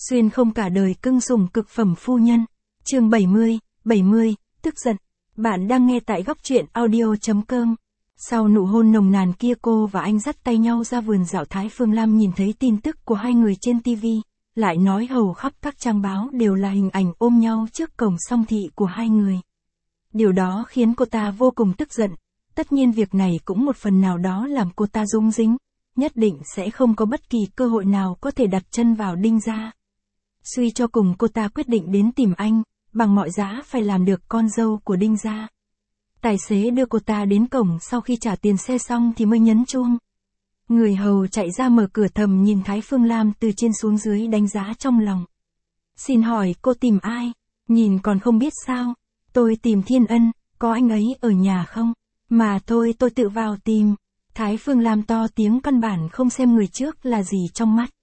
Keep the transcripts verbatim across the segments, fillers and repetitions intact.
Xuyên không cả đời cưng sủng cực phẩm phu nhân. Chương bảy mươi, bảy mươi, tức giận. Bạn đang nghe tại góc truyện audio chấm com. Sau nụ hôn nồng nàn kia, cô và anh dắt tay nhau ra vườn dạo. Thái Phương Lam nhìn thấy tin tức của hai người trên ti vi, lại nói hầu khắp các trang báo đều là hình ảnh ôm nhau trước cổng song thị của hai người. Điều đó khiến cô ta vô cùng tức giận. Tất nhiên việc này cũng một phần nào đó làm cô ta rung rinh, nhất định sẽ không có bất kỳ cơ hội nào có thể đặt chân vào Đinh gia. Suy cho cùng cô ta quyết định đến tìm anh, bằng mọi giá phải làm được con dâu của Đinh gia. Tài xế đưa cô ta đến cổng, sau khi trả tiền xe xong thì mới nhấn chuông. Người hầu chạy ra mở cửa, thầm nhìn Thái Phương Lam từ trên xuống dưới, đánh giá trong lòng. Xin hỏi cô tìm ai? Nhìn còn không biết sao? Tôi tìm Thiên Ân, có anh ấy ở nhà không? Mà thôi tôi tự vào tìm. Thái Phương Lam to tiếng, căn bản không xem người trước là gì trong mắt.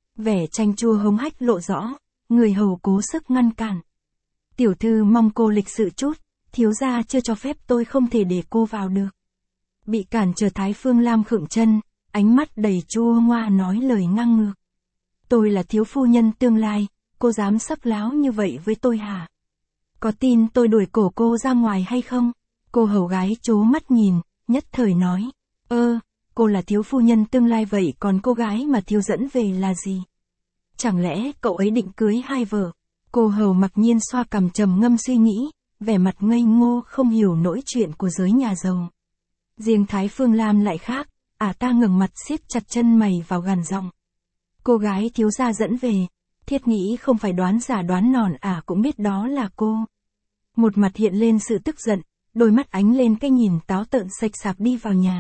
Vẻ chanh chua hống hách lộ rõ, người hầu cố sức ngăn cản. Tiểu thư mong cô lịch sự chút, thiếu gia chưa cho phép, tôi không thể để cô vào được. Bị cản trở, Thái Phương Lam khựng chân, ánh mắt đầy chua ngoa nói lời ngang ngược. Tôi là thiếu phu nhân tương lai, cô dám sấp láo như vậy với tôi hả? Có tin tôi đuổi cổ cô ra ngoài hay không? Cô hầu gái trố mắt nhìn, nhất thời nói. Ơ, cô là thiếu phu nhân tương lai, vậy còn cô gái mà thiếu dẫn về là gì? Chẳng lẽ cậu ấy định cưới hai vợ? Cô hầu mặc nhiên xoa cằm, trầm ngâm suy nghĩ, vẻ mặt ngây ngô không hiểu nỗi chuyện của giới nhà giàu. Riêng Thái Phương Lam lại khác, ả ta ngẩng mặt siết chặt chân mày vào, gằn giọng. Cô gái thiếu gia dẫn về, thiết nghĩ không phải đoán giả đoán nòn, ả cũng biết đó là cô. Một mặt hiện lên sự tức giận, đôi mắt ánh lên cái nhìn táo tợn, sạch sạc đi vào nhà.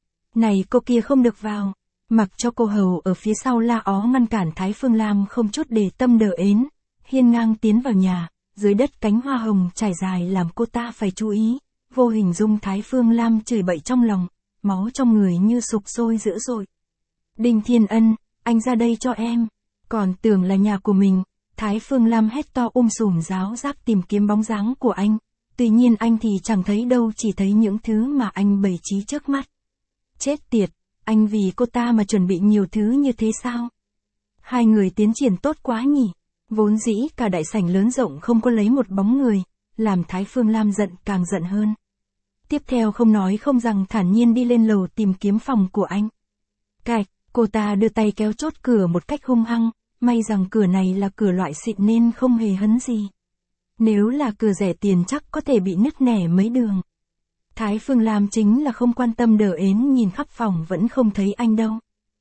Này cô kia không được vào. Mặc cho cô hầu ở phía sau la ó ngăn cản, Thái Phương Lam không chút để tâm đờ ến, hiên ngang tiến vào nhà. Dưới đất cánh hoa hồng trải dài làm cô ta phải chú ý, vô hình dung Thái Phương Lam chửi bậy trong lòng, máu trong người như sục sôi dữ dội. Đinh Thiên Ân, anh ra đây cho em. Còn tưởng là nhà của mình, Thái Phương Lam hét to um sùm ráo rác tìm kiếm bóng dáng của anh. Tuy nhiên anh thì chẳng thấy đâu, chỉ thấy những thứ mà anh bày trí trước mắt. Chết tiệt, anh vì cô ta mà chuẩn bị nhiều thứ như thế sao? Hai người tiến triển tốt quá nhỉ? Vốn dĩ cả đại sảnh lớn rộng không có lấy một bóng người, làm Thái Phương Lam giận càng giận hơn. Tiếp theo không nói không rằng thản nhiên đi lên lầu tìm kiếm phòng của anh. Cạch, cô ta đưa tay kéo chốt cửa một cách hung hăng, may rằng cửa này là cửa loại xịn nên không hề hấn gì. Nếu là cửa rẻ tiền chắc có thể bị nứt nẻ mấy đường. Thái Phương Lam chính là không quan tâm, đờ ến nhìn khắp phòng vẫn không thấy anh đâu.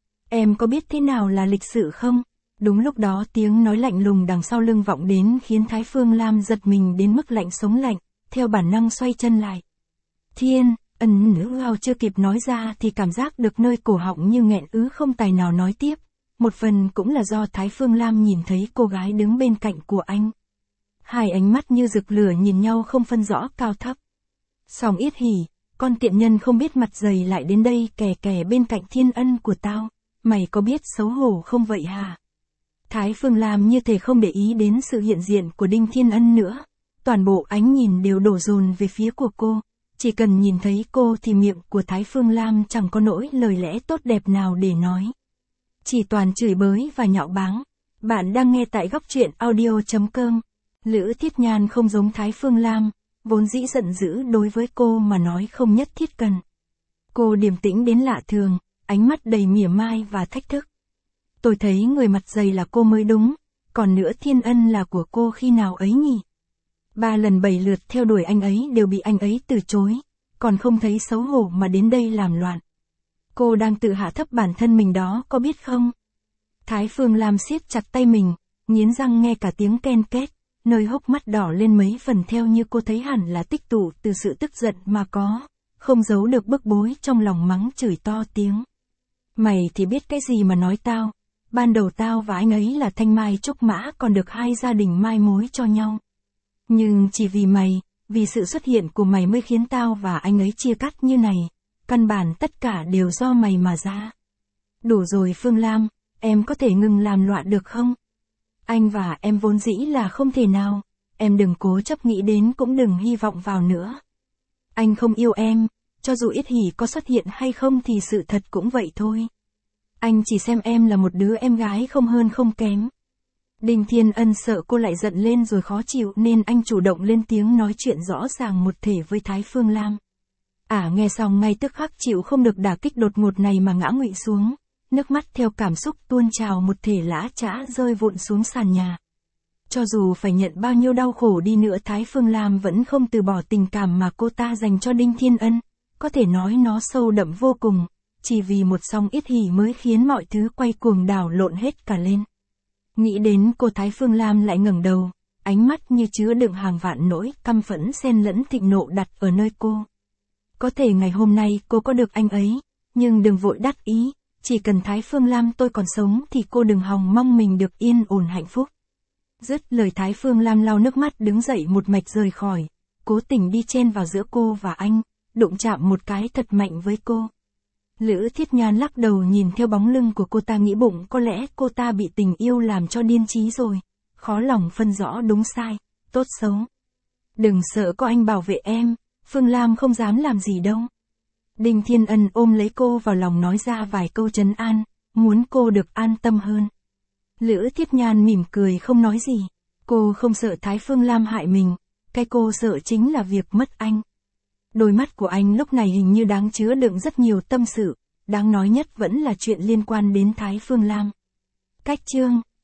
Em có biết thế nào là lịch sự không? Đúng lúc đó tiếng nói lạnh lùng đằng sau lưng vọng đến, khiến Thái Phương Lam giật mình đến mức lạnh sống lạnh, theo bản năng xoay chân lại. Thiên Ân nữ gào chưa kịp nói ra thì cảm giác được nơi cổ họng như nghẹn ứ, không tài nào nói tiếp. Một phần cũng là do Thái Phương Lam nhìn thấy cô gái đứng bên cạnh của anh. Hai ánh mắt như rực lửa nhìn nhau không phân rõ cao thấp. Sòng yết hỉ, con tiện nhân không biết mặt dày lại đến đây kè kè bên cạnh Thiên Ân của tao, mày có biết xấu hổ không vậy hả? Thái Phương Lam như thể không để ý đến sự hiện diện của Đinh Thiên Ân nữa, toàn bộ ánh nhìn đều đổ dồn về phía của cô, chỉ cần nhìn thấy cô thì miệng của Thái Phương Lam chẳng có nỗi lời lẽ tốt đẹp nào để nói. Chỉ toàn chửi bới và nhạo báng. Bạn đang nghe tại góc truyện audio chấm com. Lữ Thiết Nhan không giống Thái Phương Lam, vốn dĩ giận dữ đối với cô mà nói không nhất thiết cần. Cô điềm tĩnh đến lạ thường, ánh mắt đầy mỉa mai và thách thức. Tôi thấy người mặt dày là cô mới đúng, còn nữa Thiên Ân là của cô khi nào ấy nhỉ? Ba lần bảy lượt theo đuổi anh ấy đều bị anh ấy từ chối, còn không thấy xấu hổ mà đến đây làm loạn. Cô đang tự hạ thấp bản thân mình đó, có biết không? Thái Phương Lam siết chặt tay mình, nghiến răng nghe cả tiếng ken két, nơi hốc mắt đỏ lên mấy phần, theo như cô thấy hẳn là tích tụ từ sự tức giận mà có, không giấu được bức bối trong lòng, mắng chửi to tiếng. Mày thì biết cái gì mà nói tao, ban đầu tao và anh ấy là thanh mai trúc mã, còn được hai gia đình mai mối cho nhau. Nhưng chỉ vì mày, vì sự xuất hiện của mày mới khiến tao và anh ấy chia cắt như này, căn bản tất cả đều do mày mà ra. Đủ rồi Phương Lam, em có thể ngừng làm loạn được không? Anh và em vốn dĩ là không thể nào, em đừng cố chấp nghĩ đến, cũng đừng hy vọng vào nữa. Anh không yêu em, cho dù Yết Hỉ có xuất hiện hay không thì sự thật cũng vậy thôi. Anh chỉ xem em là một đứa em gái không hơn không kém. Đinh Thiên Ân sợ cô lại giận lên rồi khó chịu nên anh chủ động lên tiếng nói chuyện rõ ràng một thể với Thái Phương Lam. Ả à, nghe xong ngay tức khắc chịu không được đả kích đột ngột này mà ngã ngụy xuống, nước mắt theo cảm xúc tuôn trào một thể lã chã rơi vụn xuống sàn nhà. Cho dù phải nhận bao nhiêu đau khổ đi nữa Thái Phương Lam vẫn không từ bỏ tình cảm mà cô ta dành cho Đinh Thiên Ân, có thể nói nó sâu đậm vô cùng, chỉ vì một song yết hỉ mới khiến mọi thứ quay cuồng đảo lộn hết cả lên. Nghĩ đến cô Thái Phương Lam lại ngẩng đầu, ánh mắt như chứa đựng hàng vạn nỗi căm phẫn xen lẫn thịnh nộ đặt ở nơi cô. Có thể ngày hôm nay cô có được anh ấy, nhưng đừng vội đắc ý, chỉ cần Thái Phương Lam tôi còn sống thì cô đừng hòng mong mình được yên ổn hạnh phúc. Dứt lời Thái Phương Lam lau nước mắt đứng dậy một mạch rời khỏi, cố tình đi chen vào giữa cô và anh, đụng chạm một cái thật mạnh với cô. Lữ Thiết Nhan lắc đầu nhìn theo bóng lưng của cô ta nghĩ bụng có lẽ cô ta bị tình yêu làm cho điên trí rồi, khó lòng phân rõ đúng sai, tốt xấu. Đừng sợ có anh bảo vệ em, Phương Lam không dám làm gì đâu. Đinh Thiên Ân ôm lấy cô vào lòng nói ra vài câu trấn an, muốn cô được an tâm hơn. Lữ Thiết Nhan mỉm cười không nói gì, cô không sợ Thái Phương Lam hại mình, cái cô sợ chính là việc mất anh. Đôi mắt của anh lúc này hình như đáng chứa đựng rất nhiều tâm sự, đáng nói nhất vẫn là chuyện liên quan đến Thái Phương Lam. Cách chương